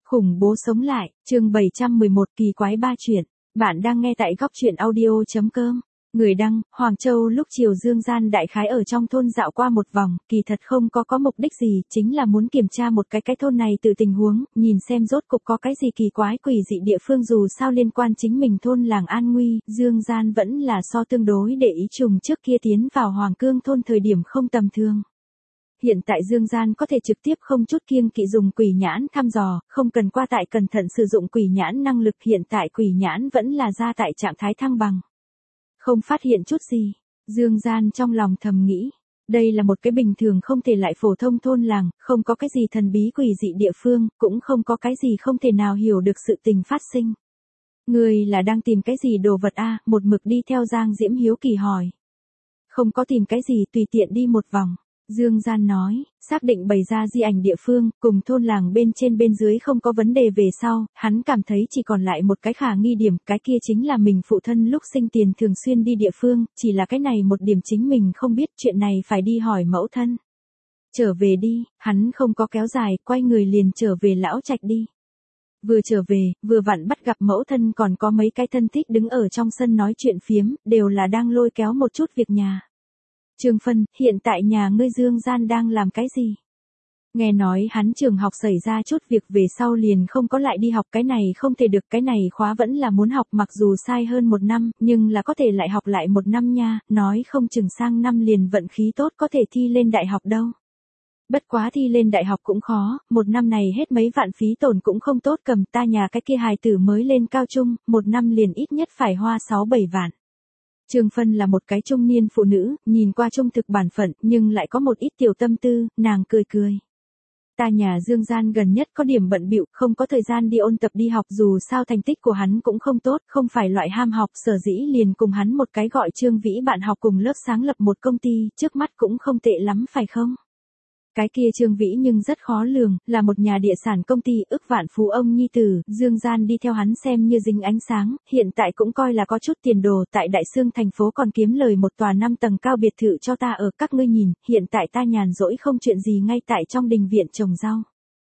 Khủng bố sống lại, chương 711 kỳ quái ba chuyện. Bạn đang nghe tại góc truyện audio.com. Người đăng, Hoàng Châu lúc chiều Dương Gian đại khái ở trong thôn dạo qua một vòng, kỳ thật không có mục đích gì, chính là muốn kiểm tra một cái thôn này từ tình huống, nhìn xem rốt cục có cái gì kỳ quái quỷ dị địa phương dù sao liên quan chính mình thôn làng an nguy, Dương Gian vẫn là so tương đối để ý trùng trước kia tiến vào Hoàng Cương thôn thời điểm không tầm thường. Hiện tại Dương Gian có thể trực tiếp không chút kiêng kỵ dùng quỷ nhãn thăm dò, không cần qua tại cẩn thận sử dụng quỷ nhãn năng lực hiện tại quỷ nhãn vẫn là ra tại trạng thái thăng bằng. Không phát hiện chút gì, Dương Gian trong lòng thầm nghĩ, đây là một cái bình thường không thể lại phổ thông thôn làng, không có cái gì thần bí quỷ dị địa phương, cũng không có cái gì không thể nào hiểu được sự tình phát sinh. Người là đang tìm cái gì đồ vật a? Một mực đi theo Giang Diễm hiếu kỳ hỏi. Không có tìm cái gì, tùy tiện đi một vòng. Dương Gian nói, xác định bày ra di ảnh địa phương, cùng thôn làng bên trên bên dưới không có vấn đề về sau, hắn cảm thấy chỉ còn lại một cái khả nghi điểm, cái kia chính là mình phụ thân lúc sinh tiền thường xuyên đi địa phương, chỉ là cái này một điểm chính mình không biết, chuyện này phải đi hỏi mẫu thân. Trở về đi, hắn không có kéo dài, quay người liền trở về lão trạch đi. Vừa trở về, vừa vặn bắt gặp mẫu thân còn có mấy cái thân thích đứng ở trong sân nói chuyện phiếm, đều là đang lôi kéo một chút việc nhà. Trương Phân, hiện tại nhà ngươi Dương Gian đang làm cái gì? Nghe nói hắn trường học xảy ra chút việc về sau liền không có lại đi học, cái này không thể được, cái này khóa vẫn là muốn học mặc dù sai hơn 1 năm, nhưng là có thể lại học lại 1 năm nha, nói không chừng sang năm liền vận khí tốt có thể thi lên đại học đâu. Bất quá thi lên đại học cũng khó, 1 năm này hết mấy vạn phí tổn cũng không tốt, cầm ta nhà cái kia hài tử mới lên cao trung, 1 năm liền ít nhất phải hoa 6-7 vạn. Trương Phân là một cái trung niên phụ nữ, nhìn qua trung thực bản phận, nhưng lại có một ít tiểu tâm tư, nàng cười cười. Ta nhà Dương Gian gần nhất có điểm bận bịu, không có thời gian đi ôn tập đi học, dù sao thành tích của hắn cũng không tốt, không phải loại ham học, sở dĩ liền cùng hắn một cái gọi Trương Vĩ bạn học cùng lớp sáng lập một công ty, trước mắt cũng không tệ lắm phải không? Cái kia Trương Vĩ nhưng rất khó lường, là một nhà địa sản công ty ức vạn phú ông nhi tử, Dương Gian đi theo hắn xem như dính ánh sáng, hiện tại cũng coi là có chút tiền đồ, tại Đại Xương thành phố còn kiếm lời một tòa 5 tầng cao biệt thự cho ta ở, các ngươi nhìn, hiện tại ta nhàn rỗi không chuyện gì ngay tại trong đình viện trồng rau.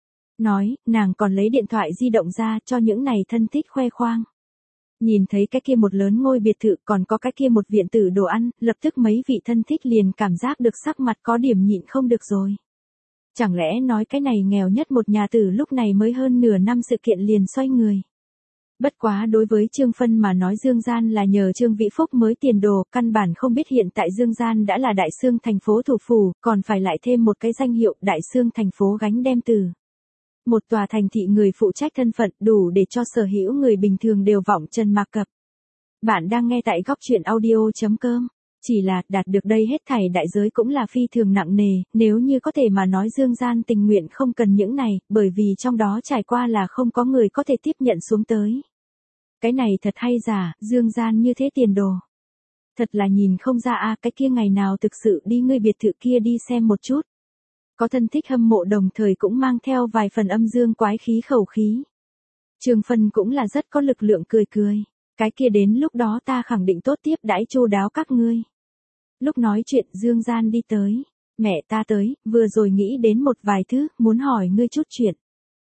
Nói, nàng còn lấy điện thoại di động ra cho những này thân thích khoe khoang. Nhìn thấy cái kia một lớn ngôi biệt thự còn có cái kia một viện tử đồ ăn, lập tức mấy vị thân thích liền cảm giác được sắc mặt có điểm nhịn không được rồi. Chẳng lẽ nói cái này nghèo nhất một nhà tử lúc này mới hơn nửa năm sự kiện liền xoay người. Bất quá đối với Trương Phân mà nói Dương Gian là nhờ Trương Vĩ Phúc mới tiền đồ, căn bản không biết hiện tại Dương Gian đã là Đại Xương thành phố thủ phủ, còn phải lại thêm một cái danh hiệu Đại Xương thành phố gánh đem từ. Một tòa thành thị người phụ trách thân phận đủ để cho sở hữu người bình thường đều vọng chân mạc cập. Bạn đang nghe tại góc truyện audio.com. Chỉ là, đạt được đây hết thảy đại giới cũng là phi thường nặng nề, nếu như có thể mà nói Dương Gian tình nguyện không cần những này, bởi vì trong đó trải qua là không có người có thể tiếp nhận xuống tới. Cái này thật hay giả, Dương Gian như thế tiền đồ. Thật là nhìn không ra a, cái kia ngày nào thực sự đi ngươi biệt thự kia đi xem một chút. Có thân thích hâm mộ đồng thời cũng mang theo vài phần âm dương quái khí khẩu khí. Trương Phân cũng là rất có lực lượng cười cười. Cái kia đến lúc đó ta khẳng định tốt tiếp đãi chu đáo các ngươi. Lúc nói chuyện Dương Gian đi tới. Mẹ ta tới, vừa rồi nghĩ đến một vài thứ, muốn hỏi ngươi chút chuyện.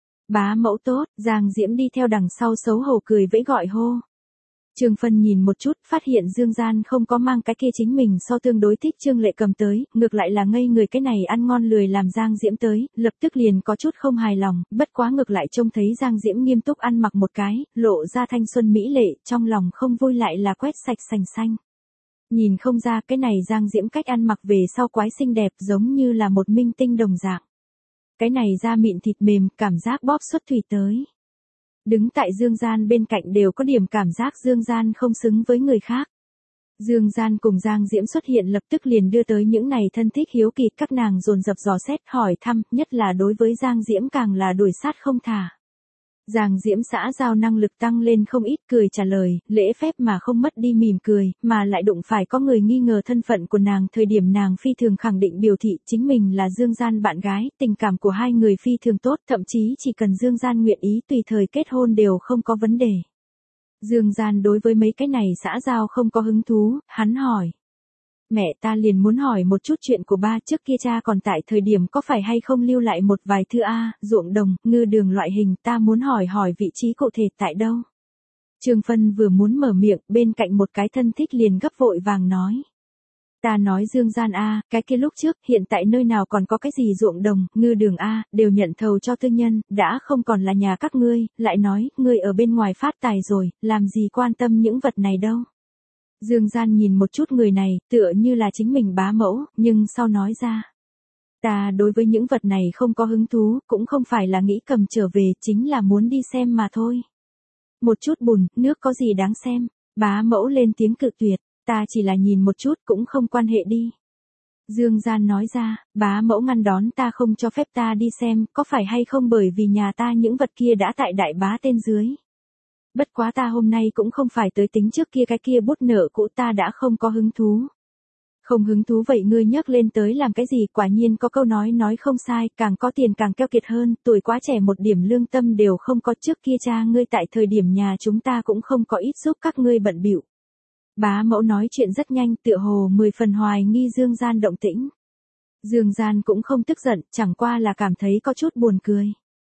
Bá mẫu tốt, Giang Diễm đi theo đằng sau xấu hổ cười vẫy gọi hô. Trương Phân nhìn một chút, phát hiện Dương Gian không có mang cái kia chính mình so tương đối thích Trương Lệ cầm tới, ngược lại là ngây người cái này ăn ngon lười làm Giang Diễm tới, lập tức liền có chút không hài lòng, bất quá ngược lại trông thấy Giang Diễm nghiêm túc ăn mặc một cái, lộ ra thanh xuân mỹ lệ, trong lòng không vui lại là quét sạch sành xanh. Nhìn không ra cái này Giang Diễm cách ăn mặc về sau quái xinh đẹp giống như là một minh tinh đồng dạng. Cái này da mịn thịt mềm, cảm giác bóp xuất thủy tới. Đứng tại Dương Gian bên cạnh đều có điểm cảm giác Dương Gian không xứng với người khác. Dương Gian cùng Giang Diễm xuất hiện lập tức liền đưa tới những này thân thích hiếu kỳ, các nàng dồn dập dò xét hỏi thăm, nhất là đối với Giang Diễm càng là đuổi sát không thả. Giang Diễm xã giao năng lực tăng lên không ít, cười trả lời, lễ phép mà không mất đi mỉm cười, mà lại đụng phải có người nghi ngờ thân phận của nàng, thời điểm nàng phi thường khẳng định biểu thị chính mình là Dương Gian bạn gái, tình cảm của hai người phi thường tốt, thậm chí chỉ cần Dương Gian nguyện ý tùy thời kết hôn đều không có vấn đề. Dương Gian đối với mấy cái này xã giao không có hứng thú, hắn hỏi. mẹ ta liền muốn hỏi một chút chuyện của ba, trước kia cha còn tại thời điểm có phải hay không lưu lại một vài thứ ruộng đồng, ngư đường loại hình, ta muốn hỏi vị trí cụ thể tại đâu. Trương Phân vừa muốn mở miệng, bên cạnh một cái thân thích liền gấp vội vàng nói. Ta nói Dương Gian cái kia lúc trước, hiện tại nơi nào còn có cái gì ruộng đồng, ngư đường đều nhận thầu cho tư nhân, đã không còn là nhà các ngươi, lại nói, ngươi ở bên ngoài phát tài rồi, làm gì quan tâm những vật này đâu. Dương Gian nhìn một chút người này, tựa như là chính mình bá mẫu, nhưng sau nói ra. Ta đối với những vật này không có hứng thú, cũng không phải là nghĩ cầm trở về, chính là muốn đi xem mà thôi. Một chút bùn, nước có gì đáng xem, bá mẫu lên tiếng cự tuyệt, ta chỉ là nhìn một chút cũng không quan hệ đi. Dương Gian nói ra, bá mẫu ngăn đón ta không cho phép ta đi xem, có phải hay không bởi vì nhà ta những vật kia đã tại đại bá tên dưới. Bất quá ta hôm nay cũng không phải tới tính trước kia cái kia bút nợ cũ, ta đã không có hứng thú. Không hứng thú vậy ngươi nhắc lên tới làm cái gì, quả nhiên có câu nói không sai, càng có tiền càng keo kiệt hơn, tuổi quá trẻ một điểm lương tâm đều không có, trước kia cha ngươi tại thời điểm nhà chúng ta cũng không có ít giúp các ngươi bận bịu. Bá mẫu nói chuyện rất nhanh, tựa hồ 10 phần hoài nghi Dương Gian động tĩnh. Dương Gian cũng không tức giận, chẳng qua là cảm thấy có chút buồn cười.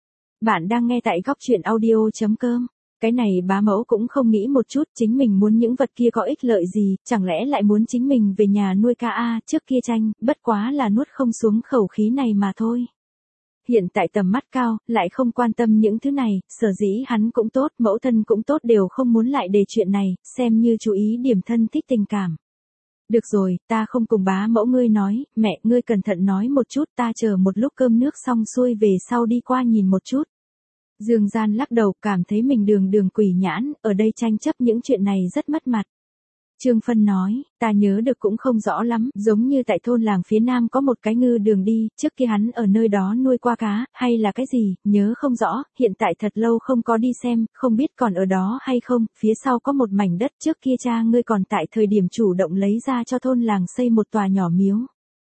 Bạn đang nghe tại góc truyện audio.com. Cái này bá mẫu cũng không nghĩ một chút, chính mình muốn những vật kia có ích lợi gì, chẳng lẽ lại muốn chính mình về nhà nuôi ca trước kia tranh, bất quá là nuốt không xuống khẩu khí này mà thôi. Hiện tại tầm mắt cao, lại không quan tâm những thứ này, sở dĩ hắn cũng tốt, mẫu thân cũng tốt, đều không muốn lại đề chuyện này, xem như chú ý điểm thân thích tình cảm. Được rồi, ta không cùng bá mẫu ngươi nói, mẹ ngươi cẩn thận nói một chút, ta chờ một lúc cơm nước xong xuôi về sau đi qua nhìn một chút. Dương Gian lắc đầu, cảm thấy mình đường quỷ nhãn, ở đây tranh chấp những chuyện này rất mất mặt. Trương Phân nói, ta nhớ được cũng không rõ lắm, giống như tại thôn làng phía nam có một cái ngư đường đi, trước kia hắn ở nơi đó nuôi qua cá, hay là cái gì, nhớ không rõ, hiện tại thật lâu không có đi xem, không biết còn ở đó hay không, phía sau có một mảnh đất trước kia cha ngươi còn tại thời điểm chủ động lấy ra cho thôn làng xây một tòa nhỏ miếu.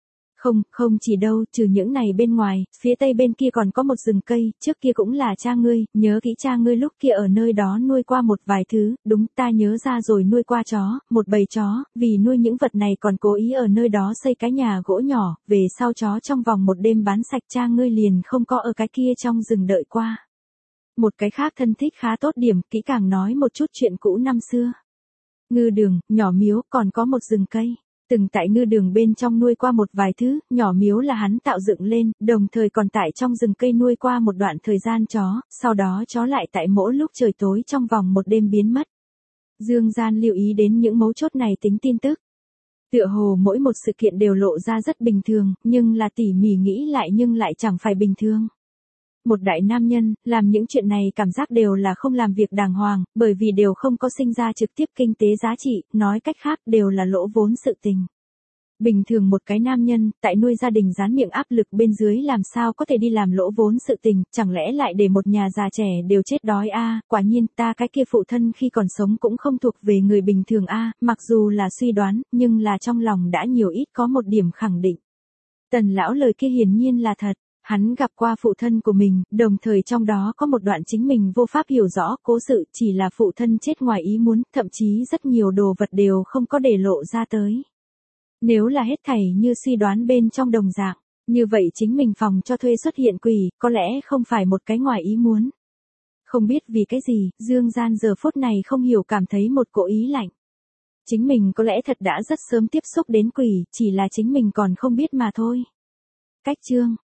Không chỉ đâu, trừ những này bên ngoài, phía tây bên kia còn có một rừng cây, trước kia cũng là cha ngươi, nhớ kỹ cha ngươi lúc kia ở nơi đó nuôi qua một vài thứ, đúng, ta nhớ ra rồi, nuôi qua chó, một bầy chó, vì nuôi những vật này còn cố ý ở nơi đó xây cái nhà gỗ nhỏ, về sau chó trong vòng một đêm bán sạch, cha ngươi liền không có ở cái kia trong rừng đợi qua. Một cái khác thân thích khá tốt điểm, kỹ càng nói một chút chuyện cũ năm xưa. Ngư đường, nhỏ miếu, còn có một rừng cây. Từng tại ngư đường bên trong nuôi qua một vài thứ, nhỏ miếu là hắn tạo dựng lên, đồng thời còn tại trong rừng cây nuôi qua một đoạn thời gian chó, sau đó chó lại tại mỗi lúc trời tối trong vòng một đêm biến mất. Dương Gian lưu ý đến những mấu chốt này tính tin tức. Tựa hồ mỗi một sự kiện đều lộ ra rất bình thường, nhưng là tỉ mỉ nghĩ lại nhưng lại chẳng phải bình thường. Một đại nam nhân, làm những chuyện này cảm giác đều là không làm việc đàng hoàng, bởi vì đều không có sinh ra trực tiếp kinh tế giá trị, nói cách khác đều là lỗ vốn sự tình. Bình thường một cái nam nhân, tại nuôi gia đình dán miệng áp lực bên dưới làm sao có thể đi làm lỗ vốn sự tình, chẳng lẽ lại để một nhà già trẻ đều chết đói quả nhiên ta cái kia phụ thân khi còn sống cũng không thuộc về người bình thường mặc dù là suy đoán, nhưng là trong lòng đã nhiều ít có một điểm khẳng định. Tần lão lời kia hiển nhiên là thật. Hắn gặp qua phụ thân của mình, đồng thời trong đó có một đoạn chính mình vô pháp hiểu rõ, cố sự chỉ là phụ thân chết ngoài ý muốn, thậm chí rất nhiều đồ vật đều không có để lộ ra tới. Nếu là hết thảy như suy đoán bên trong đồng dạng, như vậy chính mình phòng cho thuê xuất hiện quỷ, có lẽ không phải một cái ngoài ý muốn. Không biết vì cái gì, Dương Gian giờ phút này không hiểu cảm thấy một cỗ ý lạnh. Chính mình có lẽ thật đã rất sớm tiếp xúc đến quỷ, chỉ là chính mình còn không biết mà thôi. Cách chương